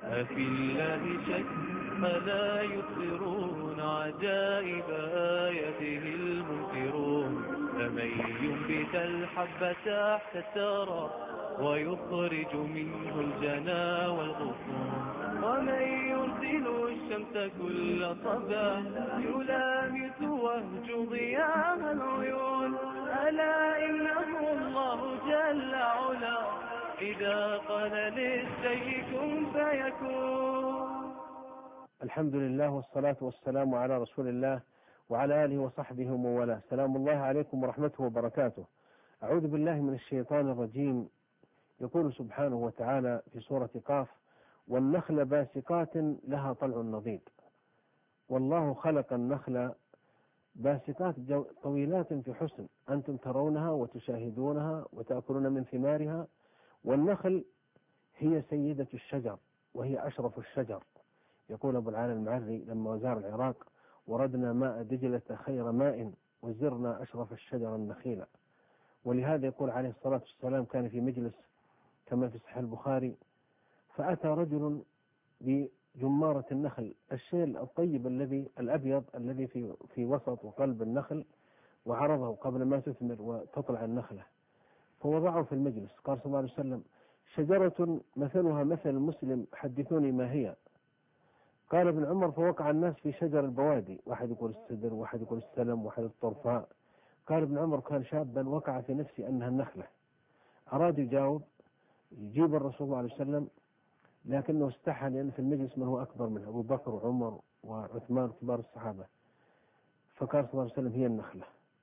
أفي الله شك فلا يبصرون عجائب آياته المنكرون. فمن ينبت الحب تحت الثرى ويخرج منه الجنى والغصون، ومن يرسل الشمس كل صباح يلامس وهج ضياء العيون. ألا إنه الله جل علا إذا قال للشيء كن فيكون. الحمد لله والصلاة والسلام على رسول الله وعلى آله وصحبه ومن والاه. سلام الله عليكم ورحمته وبركاته. أعوذ بالله من الشيطان الرجيم. يقول سبحانه وتعالى في سورة قاف: والنخل باسقات لها طلع نضيد. والله خلق النخل باسقات طويلات في حسن، أنتم ترونها وتشاهدونها وتأكلون من ثمارها. والنخل هي سيدة الشجر وهي أشرف الشجر. يقول أبو العالي المعري لما وزار العراق: وردنا ماء دجلة خير ماء وزرنا أشرف الشجر النخيل. ولهذا يقول عليه الصلاة والسلام: كان في مجلس كما في صحيح البخاري، فأتى رجل بجمارة النخل، الشيء الطيب الأبيض الذي في وسط وقلب النخل، وعرضه قبل ما تثمر وتطلع النخلة، فوضعه في المجلس. قال صلى الله عليه وسلم: شجرة مثلها مثل المسلم، حدثوني ما هي. قال ابن عمر: فوقع الناس في شجر البوادي، واحد يقول السدر، واحد يقول السلم، واحد الطرفاء. قال ابن عمر: كان شابا وقع في نفسي أنها النخلة. أراد يجيب الرسول صلى الله عليه وسلم، لكنه استحى لأن في المجلس من هو أكبر منه، أبو بكر وعمر وعثمان كبار الصحابة. فقال صلى الله عليه وسلم: هي النخلة.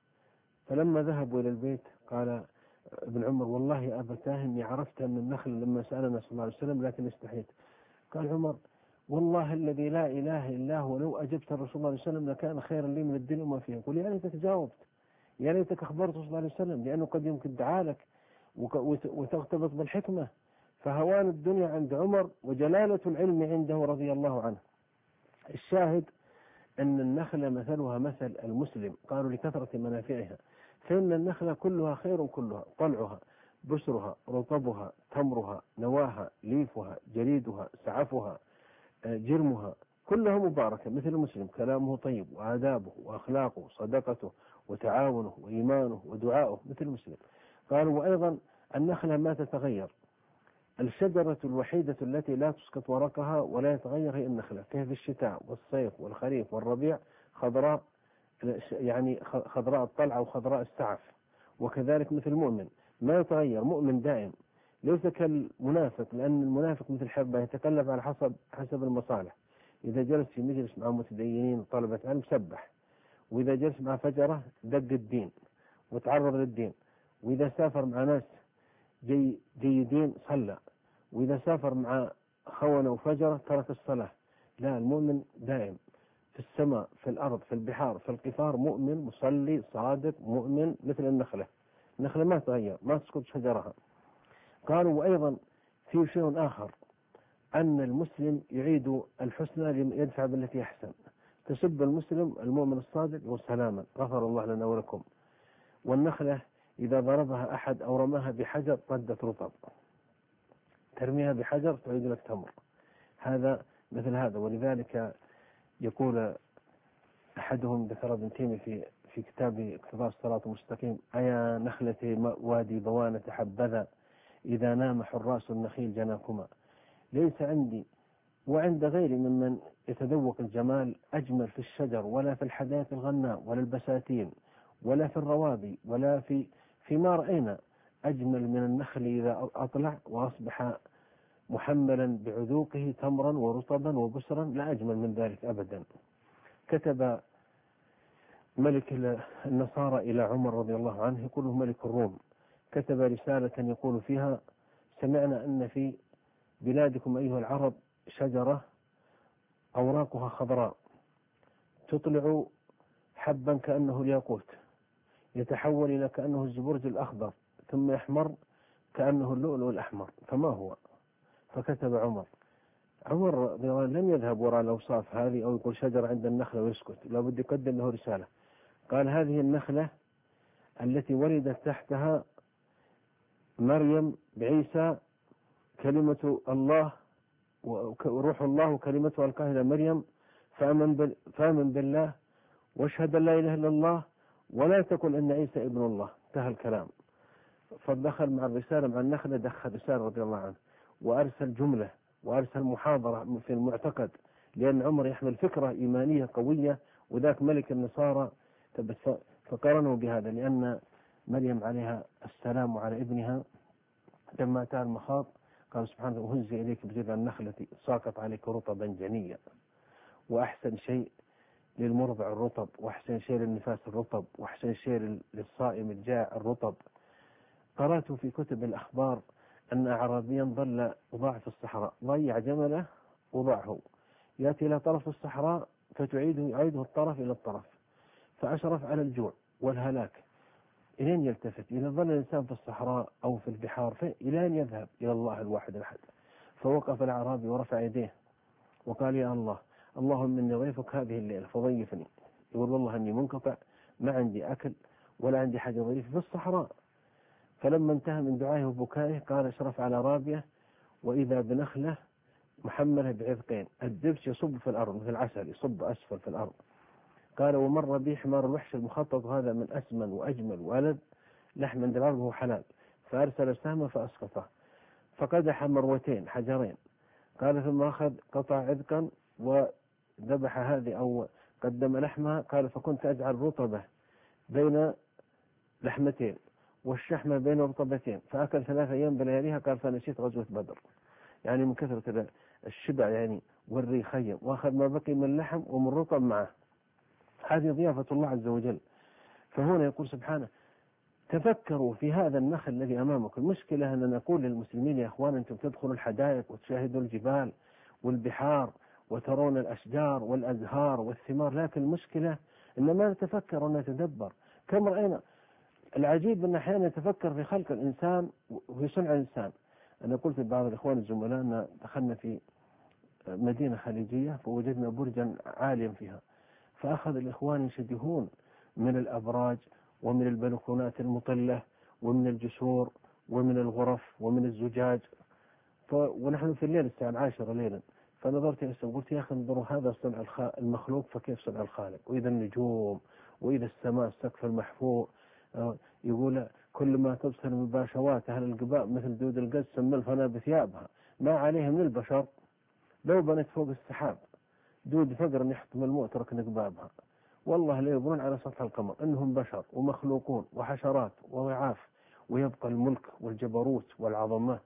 فلما ذهبوا إلى البيت قال ابن عمر: والله يا أبتاه إني عرفت أن النخل لما سألنا صلى الله عليه وسلم لكن استحيت. قال عمر: والله الذي لا إله إلا هو لو أجبت الرسول صلى الله عليه وسلم لكان خيرا لي من الدنيا وما فيها. يقول: يا ليتك جاوبت، يا ليتك أخبرت صلى الله عليه وسلم، لأنه قد يمكن دعالك وتغتبط بالحكمة. فهوان الدنيا عند عمر وجلالة العلم عنده رضي الله عنه. الشاهد أن النخلة مثلها مثل المسلم، قالوا لكثرة منافعها، فإن النخلة كلها خير كلها: طلعها، بشرها، رطبها، تمرها، نواها، ليفها، جريدها، سعفها، جرمها، كلها مباركة مثل المسلم. كلامه طيب، وآدابه وأخلاقه، صدقته وتعاونه وإيمانه ودعاؤه مثل المسلم. قالوا: وأيضا النخلة ما تتغير، الشجرة الوحيدة التي لا تسقط ورقها ولا يتغير هي النخلة، فهي في الشتاء والصيف والخريف والربيع خضراء، يعني خضراء الطلعة وخضراء السعف. وكذلك مثل المؤمن ما يتغير، مؤمن دائم، ليس كالمنافق، لأن المنافق مثل الحبة يتقلب على حسب المصالح. إذا جلس في مجلس مع متدينين وطلبة علم سبح، وإذا جلس مع فجرة دق الدين وتعرض للدين، وإذا سافر مع ناس جيدين صلى، وإذا سافر مع خونة وفجرة ترك الصلاة. لا، المؤمن دائم في السماء، في الأرض، في البحار، في القفار، مؤمن مصلي صادق مؤمن مثل النخلة. النخلة ما تغير، ما تسقط شجرها. قالوا: وأيضا في شيء آخر، أن المسلم يعيد الحسنى يدفع بالتي أحسن. تسب المسلم المؤمن الصادق يقول: سلاما، غفر الله لنا ولكم. والنخلة إذا ضربها أحد أو رماها بحجر ردت رطب، ترميها بحجر تعيد لك تمر. هذا مثل هذا. ولذلك يقول أحدهم، ذكر ابن تيمية في كتاب اقتضاء الصراط المستقيم: أيا نخلة وادي بوانة حبذا إذا نام حراس النخيل جناكما. ليس عندي وعند غيري ممن يتذوق الجمال أجمل في الشجر ولا في الحدائق الغناء ولا البساتين ولا في الروابي ولا فيما رأينا أجمل من النخل إذا أطلع وأصبح محملا بعذوقه تمرا ورطبا وبسرا، لا أجمل من ذلك أبدا. كتب ملك النصارى إلى عمر رضي الله عنه، يقول ملك الروم، كتب رسالة يقول فيها: سمعنا أن في بلادكم أيها العرب شجرة أوراقها خضراء تطلع حبا كأنه الياقوت، يتحول إلى كأنه الزبرج الأخضر، ثم يحمر كأنه اللؤلؤ الأحمر، فما هو؟ فكتب عمر لم يذهب وراء الأوصاف هذه أو يقول شجرة عند النخلة ويسكت، لابد يقدم له رسالة. قال: هذه النخلة التي ولدت تحتها مريم بعيسى كلمة الله وروح الله وكلمته ألقاها إلى مريم فآمن بالله واشهد أن لا إله إلا الله ولا تقل أن عيسى ابن الله. انتهى الكلام. فدخل مع الرسالة مع النخلة، دخل رسالة رضي الله عنه، وأرسل جملة وأرسل محاضرة في المعتقد، لأن عمر يحمل فكرة إيمانية قوية، وذاك ملك النصارى فقارنوا بهذا، لأن مريم عليها السلام على ابنها لما أتى المخاض قال سبحانه وهز إليك بجذع النخلة ساقط عليك رطبا جنيا. وأحسن شيء للمرضع الرطب، وأحسن شيء للنفاس الرطب، وأحسن شيء للصائم الجائع الرطب. قرأت في كتب الأخبار أن أعرابيا ضاع في الصحراء، ضيع جمله وضعه، يأتي إلى طرف الصحراء يعيده الطرف إلى الطرف، فأشرف على الجوع والهلاك. إلين يلتفت إذا ظل الإنسان في الصحراء أو في البحار إلى أن يذهب إلى الله الواحد الأحد. فوقف الأعرابي ورفع يديه وقال يا الله، اللهم إني ضيفك هذه الليلة فضيفني. يقول والله أني منقطع، ما عندي أكل ولا عندي حاجة ضيف في الصحراء. فلما انتهى من دعائه وبكائه قال اشرف على رابية وإذا بنخلة محملة بعذقين، الدبس يصب في الأرض مثل العسل يصب أسفل في الأرض. قال ومر بي حمار الوحش المخطط هذا من أسمن وأجمل وألد لحم عند الأرض وهو حلال، فأرسل سهمه فأسقطه، فقدح مروتين حجرين. قال ثم أخذ قطع عذقا وذبح هذه أو قدم لحمها. قال فكنت أجعل رطبة بين لحمتين والشحمة بين رطبتين، فأكل 3 أيام بلياليها. قال فنسيت غزوة بدر، يعني من كثرة الشبع يعني والريخيم، وأخذ ما بقي من لحم ومن رطب معه. هذه ضيافة الله عز وجل. فهنا يقول سبحانه تفكروا في هذا النخل الذي أمامكم. المشكلة أن نقول للمسلمين يا أخوان أنتم تدخلوا الحدائق وتشاهدوا الجبال والبحار وترون الأشجار والأزهار والثمار، لكن المشكلة أن ما نتفكر ونتدبر. كم رأينا العجيب أن أحيانا نتفكر في خلق الإنسان وفي صنع الإنسان. أنا قلت لبعض الإخوان الزملاء أن دخلنا في مدينة خليجية فوجدنا برجا عاليا فيها، فأخذ الإخوان ينشدهون من الأبراج ومن البلكونات المطلة ومن الجسور ومن الغرف ومن الزجاج. ونحن في الليل الساعة 10 ليلا، فنظرت إلى السماء قلت يا أخي انظروا هذا صنع المخلوق فكيف صنع الخالق. وإذا النجوم وإذا السماء السقف المحفوظ. يقول كل ما تبصر من باشوات أهل القباء مثل دود القز سم الفنا بثيابها، ما عليه من البشر لو بنت فوق السحاب دود فقر يحطم الموت ركن قبابها. والله لا يظنون على سطح القمر أنهم بشر ومخلوقون وحشرات وضعاف، ويبقى الملك والجبروت والعظمة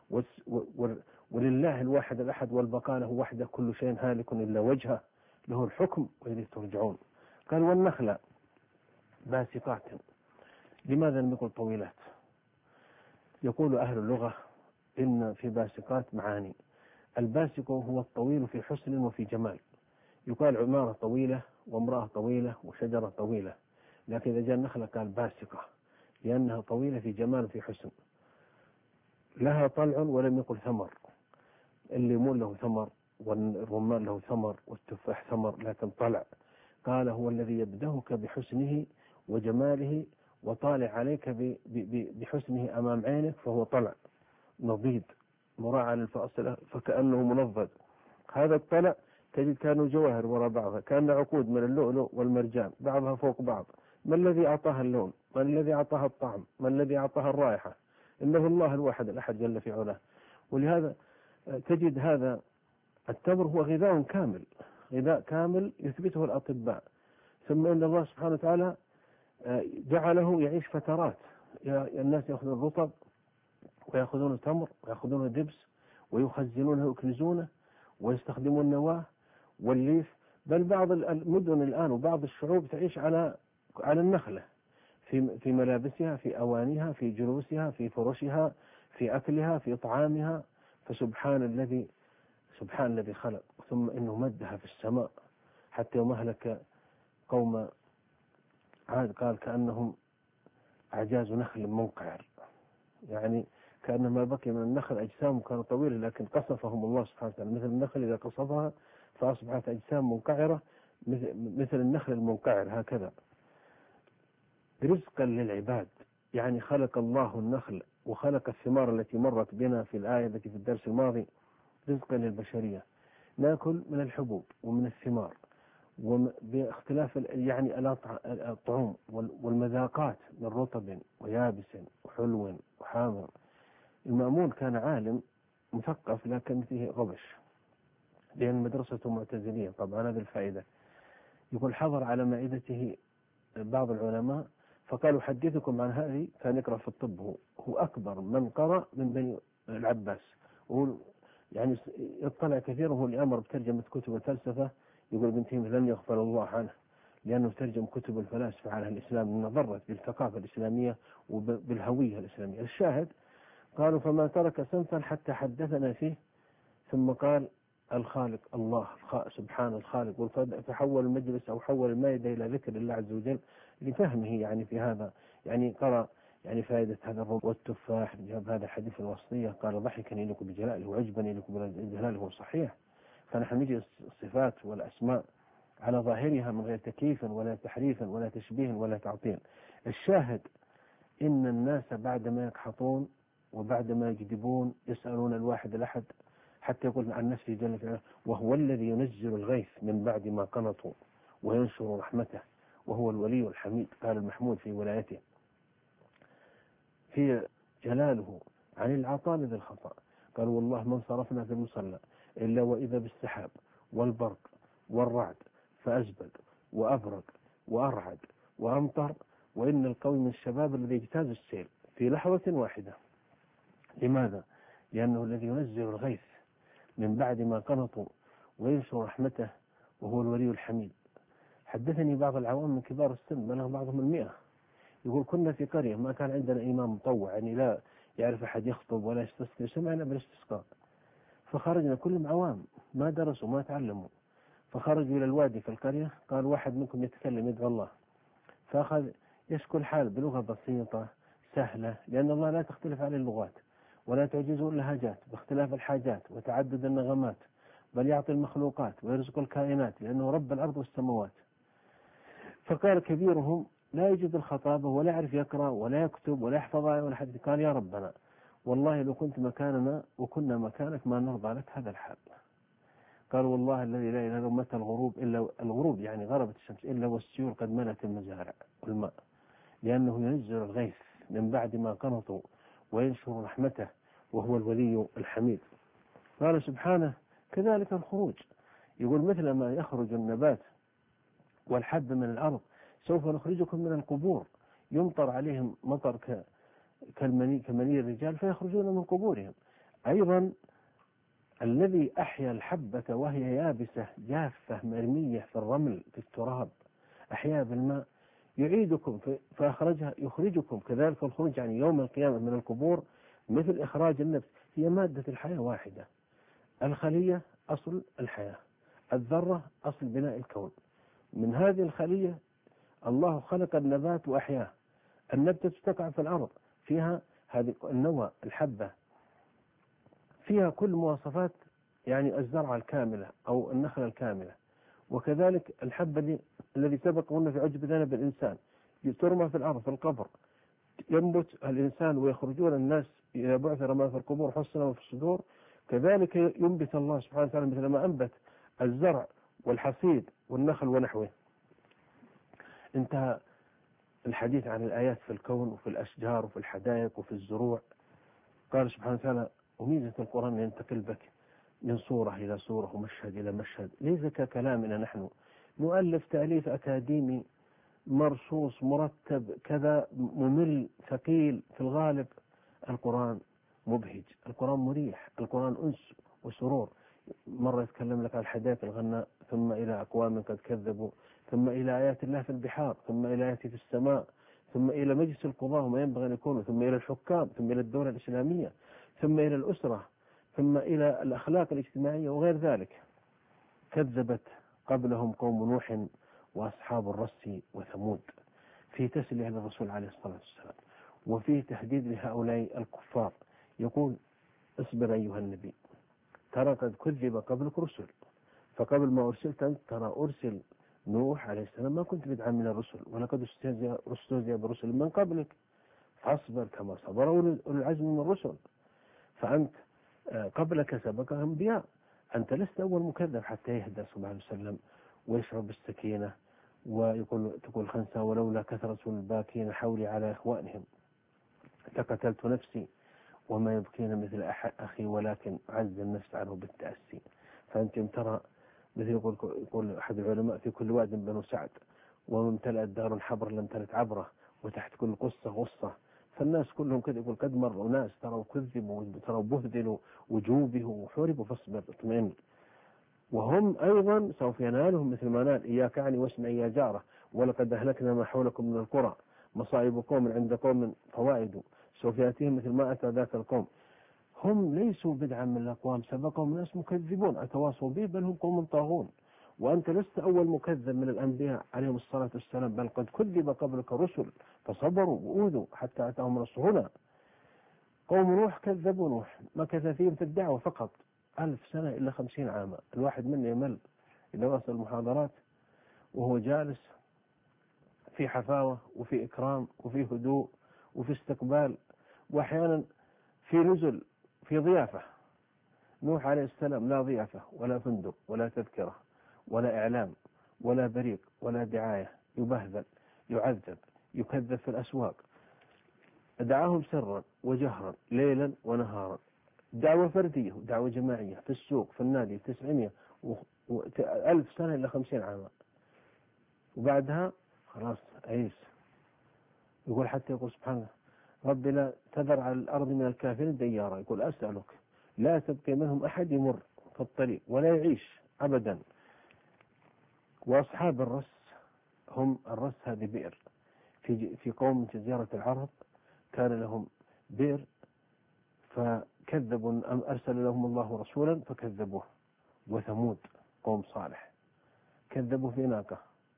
ولله الواحد الأحد والبقاء له وحده كل شيء هالك إلا وجهه له الحكم وإليه ترجعون. قال والنخلة باسقات. لماذا لم يقل طويلات؟ يقول أهل اللغة إن في باسقات معاني. الباسق هو الطويل في حسن وفي جمال، يقال عمارة طويلة وامرأة طويلة وشجرة طويلة، لكن إذا جاء النخلة قال باسقة لأنها طويلة في جمال وفي حسن. لها طلع ولم يقل ثمر. الليمون له ثمر والرمان له ثمر والتفاح ثمر، لكن طلع. قال هو الذي يبدهك بحسنه وجماله وطالع عليك بحسنه أمام عينك، فهو طلع نضيد مراعى للفاصلة فكأنه منضد. هذا الطلع تجد كانوا جواهر وراء بعضها، كان عقود من اللؤلؤ والمرجان بعضها فوق بعض. ما الذي أعطاها اللون؟ ما الذي أعطاها الطعم؟ ما الذي أعطاها الرائحة؟ إنه الله الواحد الأحد جل في علاه. ولهذا تجد هذا التمر هو غذاء كامل، غذاء كامل يثبته الأطباء. ثم إن الله سبحانه وتعالى جعله يعيش فترات. الناس يأخذون الرطب ويأخذون التمر ويأخذون الدبس ويخزنونه ويكنزونه ويستخدمون النواه والليف. بل بعض المدن الآن وبعض الشعوب تعيش على النخلة في ملابسها، في أوانيها، في جلوسها، في فرشها، في أكلها، في طعامها. فسبحان الذي خلق. ثم إنه مدها في السماء حتى يوم أهلك قوم عاد قال كأنهم أعجاز نخل منقعر، يعني كأن ما بقي من النخل أجسام كانت طويلة لكن قصفهم الله سبحانه وتعالى، مثل النخل إذا قصفها فأصبحت أجسام منقعرة مثل النخل المنقعر هكذا. رزقا للعباد، يعني خلق الله النخل وخلق الثمار التي مرت بنا في الآية التي في الدرس الماضي رزقا للبشرية، نأكل من الحبوب ومن الثمار، وباختلاف يعني الطعوم والمذاقات من رطب ويابس وحلو وحامض. المأمون كان عالم مثقف لكن فيه غبش، لأن مدرسته معتزلية طبعا. هذه الفائدة. يقول حضر على مائدته بعض العلماء فقالوا حدثكم عن هذه. كان يقرأ في الطب، هو أكبر من قرأ من بني العباس، يعني يطلع كثير، وهو اللي أمر بترجمة كتب الفلسفة. يقول ابن تيمية لن يغفر الله عنه لأنه ترجم كتب الفلاسفة على الإسلام، لأنه ضرت بالثقافة الإسلامية وبالهوية الإسلامية. الشاهد قالوا فما ترك سنفا حتى حدثنا فيه، ثم قال الخالق الله سبحان الخالق، فحول المجلس أو حول المائدة إلى ذكر الله عز وجل لفهمه يعني في هذا. يعني قرأ يعني فائدة هذا الرب والتفاح، جاب هذا الحديث الوصية، قال ضحكني لكم بجلاله وعجبني لكم بجلاله. هو صحيح. فنحن نجد الصفات والأسماء على ظاهرها من غير تكييف ولا تحريف ولا تشبيه ولا تعطيل. الشاهد إن الناس بعدما يكحطون وبعدما يكذبون يسألون الواحد الأحد حتى يقول عن نفسه جل وعلا وهو الذي ينزل الغيث من بعد ما قنطوا وينشر رحمته وهو الولي الحميد. قال المحمود في ولايته في جلاله عن العطاء ذي الخطأ. قال والله ما انصرفنا في المصلى إلا وإذا بالسحاب والبرق والرعد فأزبد وأبرق وأرعد وأمطر، وإن القوي من الشباب الذي يجتاز السيل في لحظة واحدة. لماذا؟ لأنه الذي ينزل الغيث من بعد ما قنطوا وينشر رحمته وهو الولي الحميد. حدثني بعض العوام من كبار السن بلغ بعضهم 100، يقول كنا في قرية ما كان عندنا إمام مطوع، يعني لا يعرف أحد يخطب ولا يستسقي، سمعنا بالاستسقاء. فخرجنا كلهم عوام ما درسوا ما تعلموا، فخرجوا إلى الوادي في القرية. قال واحد منكم يتكلم يدعو الله، فأخذ يشكو الحال بلغة بسيطة سهلة، لأن الله لا تختلف عليه اللغات ولا تعجزه اللهجات باختلاف الحاجات وتعدد النغمات، بل يعطي المخلوقات ويرزق الكائنات لأنه رب الأرض والسماوات. فقال كبيرهم لا يجد الخطابة ولا يعرف يقرأ ولا يكتب ولا يحفظ ولا حد، قال يا ربنا والله لو كنت مكاننا وكنا مكانك ما نرضى لك هذا الحال. قال والله الذي لا إله إلا هو متى الغروب إلا الغروب يعني غربت الشمس إلا والسيول قد ملت المزارع والماء، لأنه ينزل الغيث من بعد ما قنطوا وينشر رحمته وهو الولي الحميد. قال سبحانه كذلك الخروج. يقول مثل ما يخرج النبات والحب من الأرض سوف نخرجكم من القبور، يمطر عليهم مطر كمني الرجال فيخرجون من قبورهم. أيضا الذي أحيا الحبة وهي يابسة جافة مرمية في الرمل في التراب أحيا بالماء يعيدكم فأخرجها يخرجكم كذلك الخروج يعني يوم القيامة من القبور مثل إخراج النفس. هي مادة الحياة واحدة، الخلية أصل الحياة، الذرة أصل بناء الكون. من هذه الخلية الله خلق النبات وأحياه. النبتة تقع في الأرض فيها هذه النوى الحبة فيها كل مواصفات يعني الزرعة الكاملة أو النخلة الكاملة. وكذلك الحبة الذي سبق قلنا في عجب ذنب الإنسان ترمى في الأرض في القبر ينبت الإنسان ويخرجون الناس إذا بعثر ما في القبور حصل ما في الصدور. كذلك ينبت الله سبحانه وتعالى مثل ما أنبت الزرع والحصيد والنخل ونحوه. انتهى الحديث عن الآيات في الكون وفي الأشجار وفي الحدائق وفي الزروع. قال سبحانه وتعالى وميزة القرآن ينتقل بك من صورة إلى صورة ومشهد إلى مشهد، ليس ككلامنا نحن نؤلف تأليف أكاديمي مرصوص مرتب كذا ممل ثقيل. في الغالب القرآن مبهج، القرآن مريح، القرآن أنس وسرور. مرة يتكلم لك عن الحدائق الغناء، ثم إلى أقوام قد كذبوا، ثم إلى آيات الله في البحار، ثم إلى آياته في السماء، ثم إلى مجلس القضاء وما ينبغي أن يكونوا، ثم إلى الحكام، ثم إلى الدولة الإسلامية، ثم إلى الأسرة، ثم إلى الأخلاق الاجتماعية وغير ذلك. كذبت قبلهم قوم نوح وأصحاب الرس وثمود، في تسلية للرسول عليه الصلاة والسلام وفيه تهديد لهؤلاء الكفار. يقول اصبر أيها النبي ترى قد كذب قبلك رسل، فقبل ما أرسلت أنت ترى أرسل نوح عليه السلام ما كنت بدعا من الرسل ولقد استهزئ برسل من قبلك فاصبر كما صبر أولو العزم من الرسل. فأنت قبلك سبق أنبياء، أنت لست أول مكذب حتى يهدى صلى الله عليه وسلم ويشعر بالسكينة، تقول خنسة ولولا كثرة الباكين حولي على إخوانهم لقتلت نفسي وما يبكين مثل أخي ولكن عز النفس عنه بالتأسي. فأنت ترى مثل يقول أحد العلماء في كل واد بنو سعد وامتلأت دار حبر لم تلت عبره وتحت كل قصة غصة. فالناس كلهم كذا، يقول قد مروا ناس تروا كذبوا تروا بهدلوا وجوبوا وحوربوا فاصبر اطمئن، وهم أيضا سوف ينالهم مثل ما نال إياك عني واسمع يا جاره ولقد أهلكنا ما حولكم من القرى مصائب قوم عند قوم فوائد سوف يأتيهم مثل ما أتى ذاك القوم. هم ليسوا بدعا من الأقوام سبقهم ناس مكذبون أتواصوا به بل هم قوم طاغون، وأنت لست أول مكذب من الأنبياء عليهم الصلاة والسلام، بل قد كذب قبلك رسل فصبروا وأوذوا حتى أتاهم رسولنا. قوم نوح كذبوا نوح، مكث فيهم في الدعوة فقط 1000 سنة إلا 50 عاما. الواحد منا يمل إذا وصل المحاضرات وهو جالس في حفاوة وفي إكرام وفي هدوء وفي استقبال، وأحيانا في نزل في ضيافة. نوح عليه السلام لا ضيافة ولا فندق ولا تذكرة ولا إعلام ولا بريق ولا دعاية، يبهذل يعذب يكذب في الأسواق، دعاهم سرا وجهرا ليلا ونهارا، دعوة فردية ودعوة جماعية في السوق في النادي 900 1000 سنة إلا 50 عاما، وبعدها خلاص عيس. يقول حتى يقول سبحانه رب لا تذر على الأرض من الكافرين ديارا، يقول أسألك لا تبقي منهم أحد يمر في الطريق ولا يعيش أبدا. وأصحاب الرس، هم الرس هذه بئر في قوم جزيرة العرب كان لهم بئر فكذبوا، أرسل لهم الله رسولا فكذبوه. وثمود قوم صالح كذبوا في ناقة،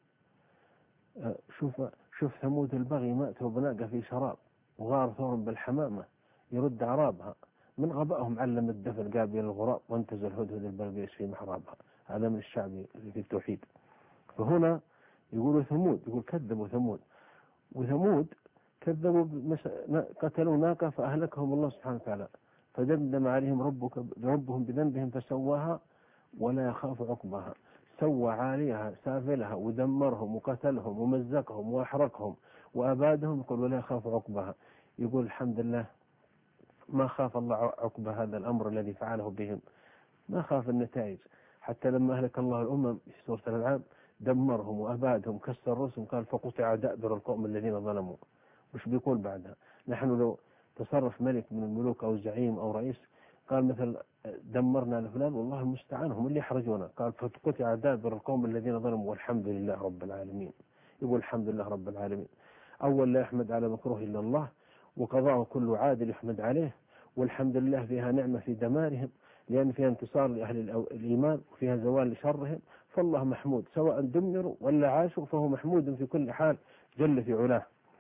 شوف ثمود البغي مأتوا بناقة في شراب وغار ثورهم بالحمامة يرد عرابها، من غبائهم علم الدفن قابل الغراب وانتزل الهدهد البلقيس في محرابها. هذا من الشعب في التوحيد. فهنا يقولوا ثمود، يقول كذبوا ثمود، وثمود كذبوا قتلوا ناقة فأهلكهم الله سبحانه وتعالى، فدمدم عليهم ربهم بذنبهم فسواها ولا يخاف عقبها. سوى عاليها سافلها ودمرهم وقتلهم ومزقهم وأحرقهم وأبادهم، يقول ولا يخاف عقبها. يقول الحمد لله ما خاف الله عقب هذا الأمر الذي فعله بهم، ما خاف النتائج. حتى لما أهلك الله الأمم في سورة الأنعام دمرهم وأبادهم كسر رؤوسهم، قال فقطع دابر القوم الذين ظلموا. وش بيقول بعدها؟ نحن لو تصرف ملك من الملوك أو زعيم أو رئيس قال مثل دمرنا لفلان والله المستعان هم اللي يحرجونا، قال فقطع دابر القوم الذين ظلموا والحمد لله رب العالمين. يقول الحمد لله رب العالمين. أول لا يحمد على مكروه إلا الله، وقضاء كل عادل يحمد عليه، والحمد لله فيها نعمة في دمارهم لأن فيها انتصار لأهل الإيمان وفيها زوال لشرهم، فالله محمود سواء دمروا ولا عاشوا فهو محمود في كل حال جل في علاه.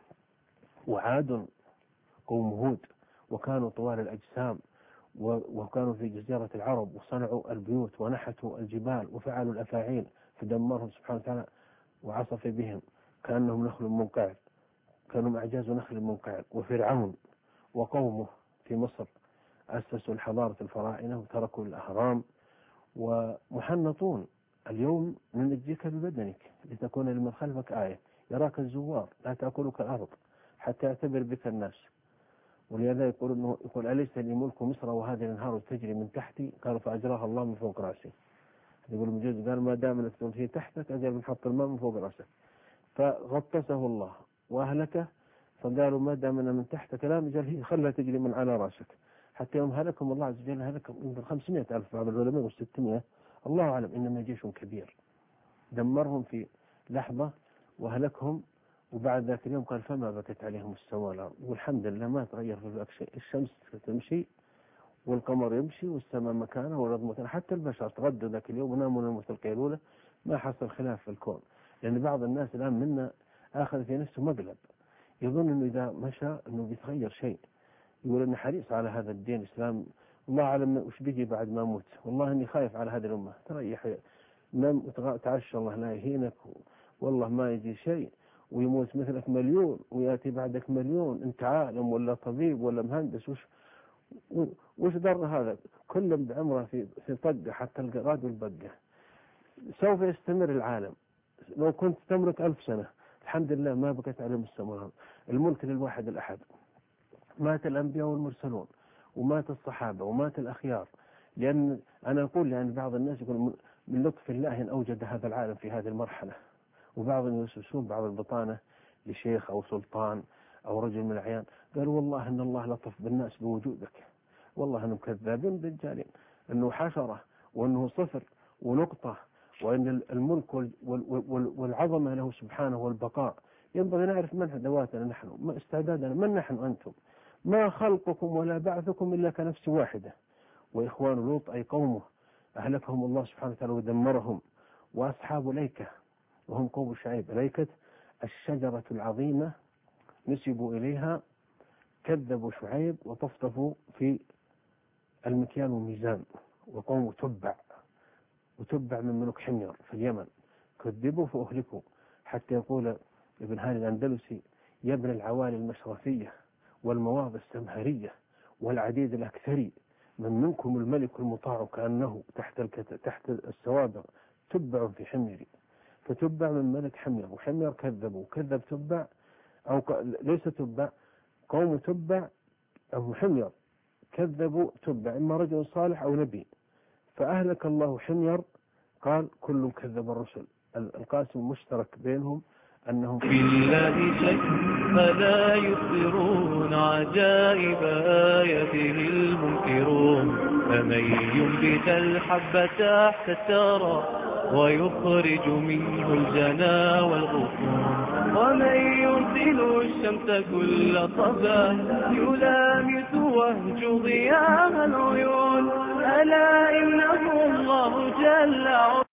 وعاد قوم هود وكانوا طوال الأجسام وكانوا في جزيرة العرب وصنعوا البيوت ونحتوا الجبال وفعلوا الأفاعيل فدمرهم سبحانه وتعالى وعصف بهم كأنهم نخل منقعر، كانوا أعجاز نخل منقعر. وفرعون وقومه في مصر أسسوا الحضارة الفراعنة وتركوا الأهرام ومحنطون. اليوم ننجيك ببدنك لتكون لمن خلفك آية، يراك الزوار لا تأكلك الأرض حتى يعتبر بك الناس. ولهذا يقول أليس لي ملك مصر وهذه الأنهار تجري من تحتي، قالوا فأجراها الله من فوق رأسي. يقول مجوز قال ما دام الأسفل هي تحتك أجل من حط الماء من فوق رأسك، فغطسه الله وأهلكه. فقالوا ما دام من تحتك لا مجال هي خلها تجري من على رأسك، حتى يوم هلكهم الله عز وجل هلكهم من 500,000 بعض العلماء و600 الله أعلم، إنما جيش كبير دمرهم في لحظة وهلكهم. وبعد ذاك اليوم قال فما بكت عليهم السماء والأرض، والحمد لله ما تغير في ذاك شيء، الشمس تمشي والقمر يمشي والسماء مكانه والأرض مكانه، حتى البشر تغدوا ذاك اليوم وناموا نومة القيلولة، ما حصل خلاف في الكون. لأن بعض الناس الآن منا آخذ في نفسه مقلب، يظن أنه إذا مشى أنه بيتغير شيء، يقول أنه حريص على هذا الدين الإسلام، الله أعلم وش بيجي بعد ما أموت، والله إني خايف على هذه الأمة. تريح نم تعشى الله لا يهينك، والله ما يجي شيء ويموت مثلك مليون ويأتي بعدك مليون، أنت عالم ولا طبيب ولا مهندس وش ضر هذا؟ كل بعمره في طقة، حتى القراد والبقة. سوف يستمر العالم، لو كنت تملك 1000 سنة الحمد لله ما بقت عليهم السماوات. الملك للواحد الأحد. مات الأنبياء والمرسلون، ومات الصحابة، ومات الأخيار. لأن أنا أقول، لأن بعض الناس يقول من لطف الله أن أوجد هذا العالم في هذه المرحلة، وبعضهم يسوسون بعض البطانة لشيخ أو سلطان أو رجل من الأعيان، قال والله أن الله لطف بالناس بوجودك، والله أنهم كذابين دجالين، أنه حشرة وأنه صفر ونقطة، وأن الملك والعظمة له سبحانه والبقاء. ينبغي نعرف من أدواتنا نحن، ما استعدادنا، من نحن أنتم. ما خلقكم ولا بعثكم إلا كنفس واحدة. وإخوان لوط أي قومه أهلكهم الله سبحانه وتعالى ودمرهم. وأصحاب ليكة وهم قوم شعيب، ليكة الشجرة العظيمة نسبوا إليها، كذبوا شعيب وطفطفوا في المكيال والميزان. وقوم وتبع من ملوك حمير في اليمن، كذبوا فأهلكوا. حتى يقول ابن هاني الأندلسي: يا ابن العوالي المشرفية والمواضع السمهرية والعديد الأكثري، من منكم الملك المطاع كأنه تحت السوابق، تبع في حميري. فتبع من ملك حمير، وحمير كذبوا، كذب تبع أو ليس تبع، قوم تبع أو حمير كذبوا تبع، إما رجل صالح أو نبي، فأهلك الله حمير. قال كل كذب الرسل. القاسم المشترك بينهم أنهم في الله شك فلا يصدرون عجائب آياته المنكرون. فمن ينبت الحب تحت الثرى ويخرج منه الجنا والغصون، ومن يرسل الشمس كل صباح يلامس وهج ضياء العيون. ألا إنه الله جل